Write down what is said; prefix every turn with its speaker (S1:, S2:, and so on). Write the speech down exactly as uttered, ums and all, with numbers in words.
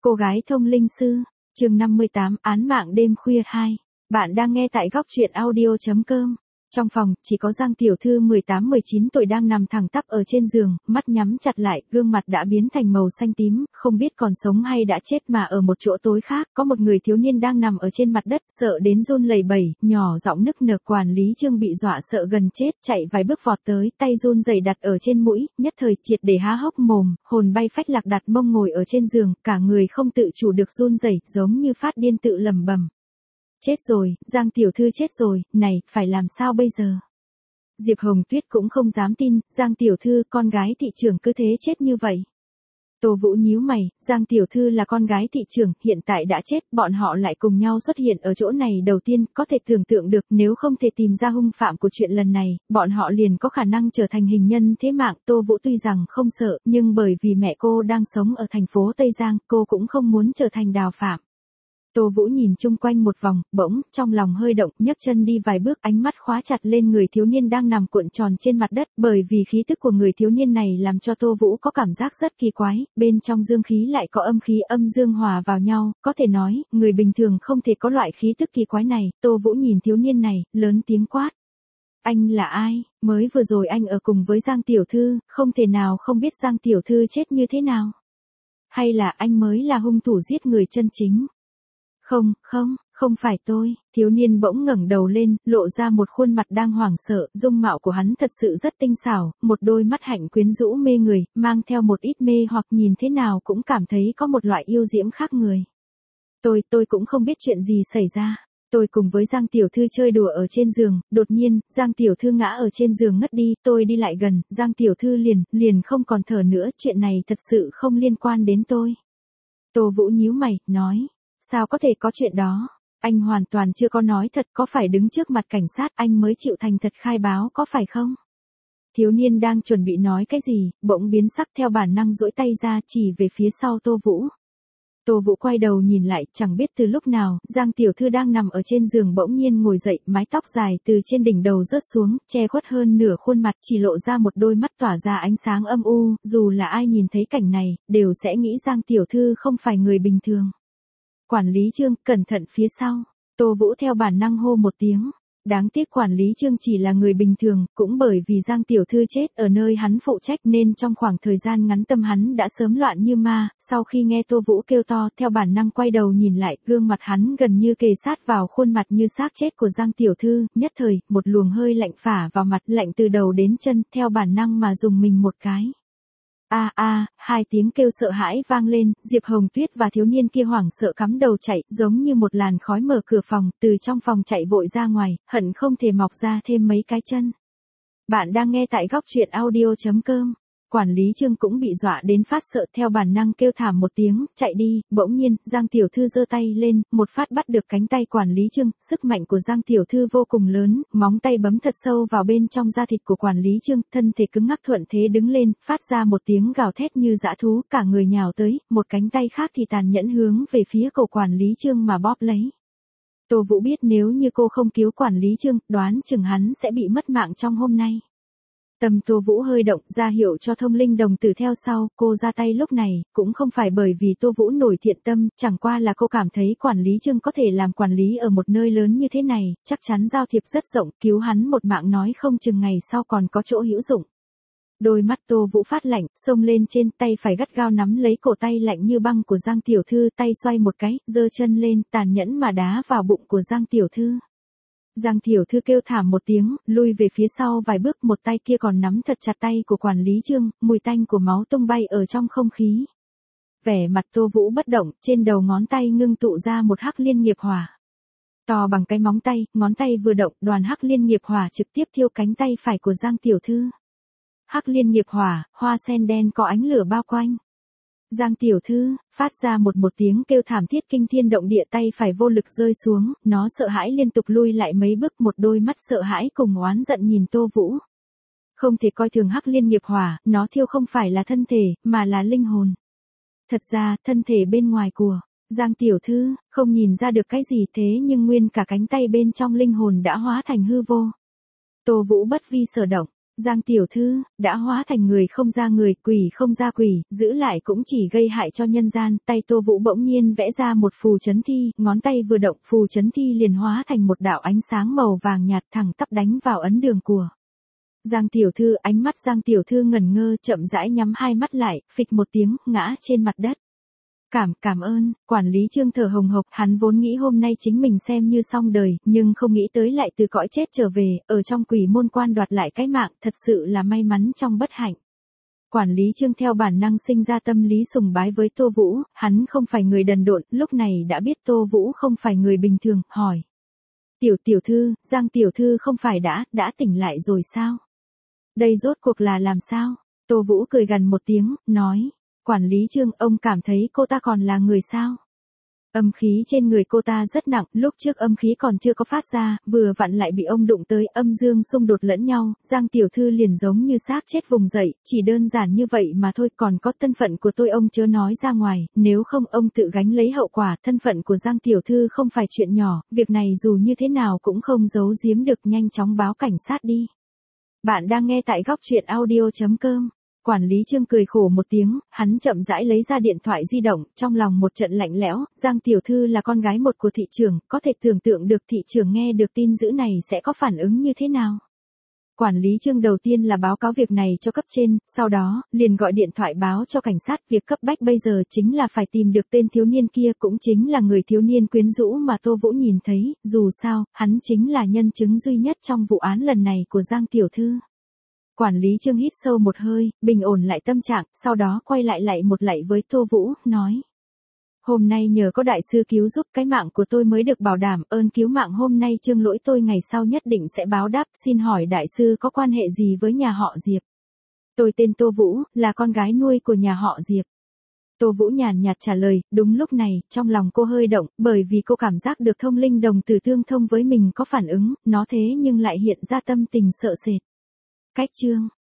S1: Cô gái thông linh sư, chương năm mươi tám, án mạng đêm khuya hai. Bạn đang nghe tại góc truyện audio chấm com. Trong phòng, chỉ có Giang tiểu thư mười tám mười chín tuổi đang nằm thẳng tắp ở trên giường, mắt nhắm chặt lại, gương mặt đã biến thành màu xanh tím, không biết còn sống hay đã chết mà ở một chỗ tối khác, có một người thiếu niên đang nằm ở trên mặt đất, sợ đến run lẩy bẩy, nhỏ giọng nức nở. Quản lý Trương bị dọa sợ gần chết, chạy vài bước vọt tới, tay run rẩy đặt ở trên mũi, nhất thời triệt để há hốc mồm, hồn bay phách lạc đặt mông ngồi ở trên giường, cả người không tự chủ được run rẩy, giống như phát điên tự lẩm bẩm. Chết rồi, Giang tiểu thư chết rồi, này, phải làm sao bây giờ? Diệp Hồng Tuyết cũng không dám tin, Giang tiểu thư, con gái thị trưởng cứ thế chết như vậy. Tô Vũ nhíu mày, Giang tiểu thư là con gái thị trưởng, hiện tại đã chết, bọn họ lại cùng nhau xuất hiện ở chỗ này đầu tiên, có thể tưởng tượng được, nếu không thể tìm ra hung phạm của chuyện lần này, bọn họ liền có khả năng trở thành hình nhân thế mạng. Tô Vũ tuy rằng không sợ, nhưng bởi vì mẹ cô đang sống ở thành phố Tây Giang, cô cũng không muốn trở thành đào phạm. Tô Vũ nhìn chung quanh một vòng, bỗng, trong lòng hơi động, nhấc chân đi vài bước, ánh mắt khóa chặt lên người thiếu niên đang nằm cuộn tròn trên mặt đất, bởi vì khí tức của người thiếu niên này làm cho Tô Vũ có cảm giác rất kỳ quái, bên trong dương khí lại có âm khí âm dương hòa vào nhau, có thể nói, người bình thường không thể có loại khí tức kỳ quái này. Tô Vũ nhìn thiếu niên này, lớn tiếng quát. Anh là ai? Mới vừa rồi anh ở cùng với Giang tiểu thư, không thể nào không biết Giang tiểu thư chết như thế nào? Hay là anh mới là hung thủ giết người chân chính? Không, không, không phải tôi. Thiếu niên bỗng ngẩng đầu lên, lộ ra một khuôn mặt đang hoảng sợ, dung mạo của hắn thật sự rất tinh xảo, một đôi mắt hạnh quyến rũ mê người, mang theo một ít mê hoặc nhìn thế nào cũng cảm thấy có một loại yêu diễm khác người. Tôi, tôi cũng không biết chuyện gì xảy ra. Tôi cùng với Giang tiểu thư chơi đùa ở trên giường, đột nhiên, Giang tiểu thư ngã ở trên giường ngất đi, tôi đi lại gần, Giang tiểu thư liền, liền không còn thở nữa, chuyện này thật sự không liên quan đến tôi. Tô Vũ nhíu mày, nói. Sao có thể có chuyện đó? Anh hoàn toàn chưa có nói thật, có phải đứng trước mặt cảnh sát anh mới chịu thành thật khai báo có phải không? Thiếu niên đang chuẩn bị nói cái gì, bỗng biến sắc theo bản năng duỗi tay ra chỉ về phía sau Tô Vũ. Tô Vũ quay đầu nhìn lại, chẳng biết từ lúc nào, Giang tiểu thư đang nằm ở trên giường bỗng nhiên ngồi dậy, mái tóc dài từ trên đỉnh đầu rớt xuống, che khuất hơn nửa khuôn mặt, chỉ lộ ra một đôi mắt tỏa ra ánh sáng âm u, dù là ai nhìn thấy cảnh này, đều sẽ nghĩ Giang tiểu thư không phải người bình thường. Quản lý Trương, cẩn thận phía sau. Tô Vũ theo bản năng hô một tiếng. Đáng tiếc quản lý Trương chỉ là người bình thường, cũng bởi vì Giang tiểu thư chết ở nơi hắn phụ trách nên trong khoảng thời gian ngắn tâm hắn đã sớm loạn như ma. Sau khi nghe Tô Vũ kêu to, theo bản năng quay đầu nhìn lại, gương mặt hắn gần như kề sát vào khuôn mặt như xác chết của Giang tiểu thư, nhất thời, một luồng hơi lạnh phả vào mặt, lạnh từ đầu đến chân, theo bản năng mà dùng mình một cái. A a, hai tiếng kêu sợ hãi vang lên, Diệp Hồng Tuyết và thiếu niên kia hoảng sợ cắm đầu chạy, giống như một làn khói mở cửa phòng, từ trong phòng chạy vội ra ngoài, hận không thể mọc ra thêm mấy cái chân. Bạn đang nghe tại góc truyện audio chấm com. Quản lý Trương cũng bị dọa đến phát sợ, theo bản năng kêu thảm một tiếng, chạy đi. Bỗng nhiên, Giang tiểu thư giơ tay lên, một phát bắt được cánh tay quản lý Trương, sức mạnh của Giang tiểu thư vô cùng lớn, móng tay bấm thật sâu vào bên trong da thịt của quản lý Trương, thân thể cứng ngắc thuận thế đứng lên, phát ra một tiếng gào thét như dã thú, cả người nhào tới, một cánh tay khác thì tàn nhẫn hướng về phía cổ quản lý Trương mà bóp lấy. Tô Vũ biết nếu như cô không cứu quản lý Trương, đoán chừng hắn sẽ bị mất mạng trong hôm nay. Tâm Tô Vũ hơi động, ra hiệu cho thông linh đồng tử theo sau, cô ra tay lúc này, cũng không phải bởi vì Tô Vũ nổi thiện tâm, chẳng qua là cô cảm thấy quản lý Trương có thể làm quản lý ở một nơi lớn như thế này, chắc chắn giao thiệp rất rộng, cứu hắn một mạng nói không chừng ngày sau còn có chỗ hữu dụng. Đôi mắt Tô Vũ phát lạnh, xông lên trên, tay phải gắt gao nắm lấy cổ tay lạnh như băng của Giang tiểu thư, tay xoay một cái, giơ chân lên, tàn nhẫn mà đá vào bụng của Giang tiểu thư. Giang tiểu thư kêu thảm một tiếng, lui về phía sau vài bước, một tay kia còn nắm thật chặt tay của quản lý Trương, mùi tanh của máu tung bay ở trong không khí. Vẻ mặt Tô Vũ bất động, trên đầu ngón tay ngưng tụ ra một hắc liên nghiệp hỏa. To bằng cái móng tay, ngón tay vừa động, đoàn hắc liên nghiệp hỏa trực tiếp thiêu cánh tay phải của Giang tiểu thư. Hắc liên nghiệp hỏa, hoa sen đen có ánh lửa bao quanh. Giang tiểu thư, phát ra một một tiếng kêu thảm thiết kinh thiên động địa, tay phải vô lực rơi xuống, nó sợ hãi liên tục lui lại mấy bước, một đôi mắt sợ hãi cùng oán giận nhìn Tô Vũ. Không thể coi thường hắc liên nghiệp hỏa, nó thiêu không phải là thân thể, mà là linh hồn. Thật ra, thân thể bên ngoài của Giang tiểu thư, không nhìn ra được cái gì thế nhưng nguyên cả cánh tay bên trong linh hồn đã hóa thành hư vô. Tô Vũ bất vi sở động. Giang tiểu thư, đã hóa thành người không ra người, quỷ không ra quỷ, giữ lại cũng chỉ gây hại cho nhân gian. Tay Tô Vũ bỗng nhiên vẽ ra một phù chấn thi, ngón tay vừa động, phù chấn thi liền hóa thành một đạo ánh sáng màu vàng nhạt thẳng tắp đánh vào ấn đường của Giang tiểu thư. Ánh mắt Giang tiểu thư ngẩn ngơ, chậm rãi nhắm hai mắt lại, phịch một tiếng, ngã trên mặt đất. Cảm, cảm ơn, quản lý Trương thở hồng hộc, hắn vốn nghĩ hôm nay chính mình xem như xong đời, nhưng không nghĩ tới lại từ cõi chết trở về, ở trong quỷ môn quan đoạt lại cái mạng, thật sự là may mắn trong bất hạnh. Quản lý Trương theo bản năng sinh ra tâm lý sùng bái với Tô Vũ, hắn không phải người đần độn, lúc này đã biết Tô Vũ không phải người bình thường, hỏi. Tiểu tiểu thư, Giang tiểu thư không phải đã, đã tỉnh lại rồi sao? Đây rốt cuộc là làm sao? Tô Vũ cười gằn một tiếng, nói. Quản lý Trương, ông cảm thấy cô ta còn là người sao? Âm khí trên người cô ta rất nặng, lúc trước âm khí còn chưa có phát ra, vừa vặn lại bị ông đụng tới, âm dương xung đột lẫn nhau, Giang tiểu thư liền giống như xác chết vùng dậy, chỉ đơn giản như vậy mà thôi, còn có thân phận của tôi ông chớ nói ra ngoài, nếu không ông tự gánh lấy hậu quả, thân phận của Giang tiểu thư không phải chuyện nhỏ, việc này dù như thế nào cũng không giấu giếm được, nhanh chóng báo cảnh sát đi. Bạn đang nghe tại góc truyện audio chấm com. Quản lý Trương cười khổ một tiếng, hắn chậm rãi lấy ra điện thoại di động, trong lòng một trận lạnh lẽo, Giang tiểu thư là con gái một của thị trưởng, có thể tưởng tượng được thị trưởng nghe được tin dữ này sẽ có phản ứng như thế nào. Quản lý Trương đầu tiên là báo cáo việc này cho cấp trên, sau đó, liền gọi điện thoại báo cho cảnh sát, việc cấp bách bây giờ chính là phải tìm được tên thiếu niên kia, cũng chính là người thiếu niên quyến rũ mà Tô Vũ nhìn thấy, dù sao, hắn chính là nhân chứng duy nhất trong vụ án lần này của Giang tiểu thư. Quản lý Trương hít sâu một hơi, bình ổn lại tâm trạng, sau đó quay lại lại một lạy với Tô Vũ, nói. Hôm nay nhờ có đại sư cứu giúp cái mạng của tôi mới được bảo đảm, ơn cứu mạng hôm nay Trương lỗi tôi ngày sau nhất định sẽ báo đáp, xin hỏi đại sư có quan hệ gì với nhà họ Diệp? Tôi tên Tô Vũ, là con gái nuôi của nhà họ Diệp. Tô Vũ nhàn nhạt trả lời, đúng lúc này, trong lòng cô hơi động, bởi vì cô cảm giác được thông linh đồng tử tương thông với mình có phản ứng, nó thế nhưng lại hiện ra tâm tình sợ sệt. Cách chương